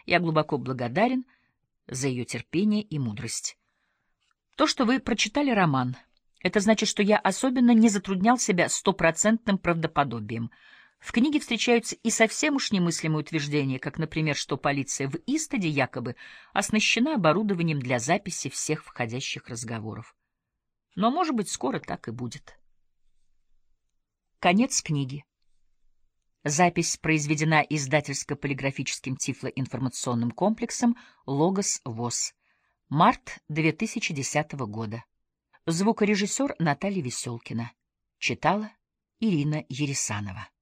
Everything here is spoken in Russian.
Я глубоко благодарен за ее терпение и мудрость. То, что вы прочитали роман, это значит, что я особенно не затруднял себя стопроцентным правдоподобием. В книге встречаются и совсем уж немыслимые утверждения, как, например, что полиция в Истаде якобы оснащена оборудованием для записи всех входящих разговоров. Но, может быть, скоро так и будет. Конец книги. Запись произведена издательско-полиграфическим тифлоинформационным комплексом «Логос ВОС». Март 2010 года. Звукорежиссер Наталья Веселкина. Читала Ирина Ересанова.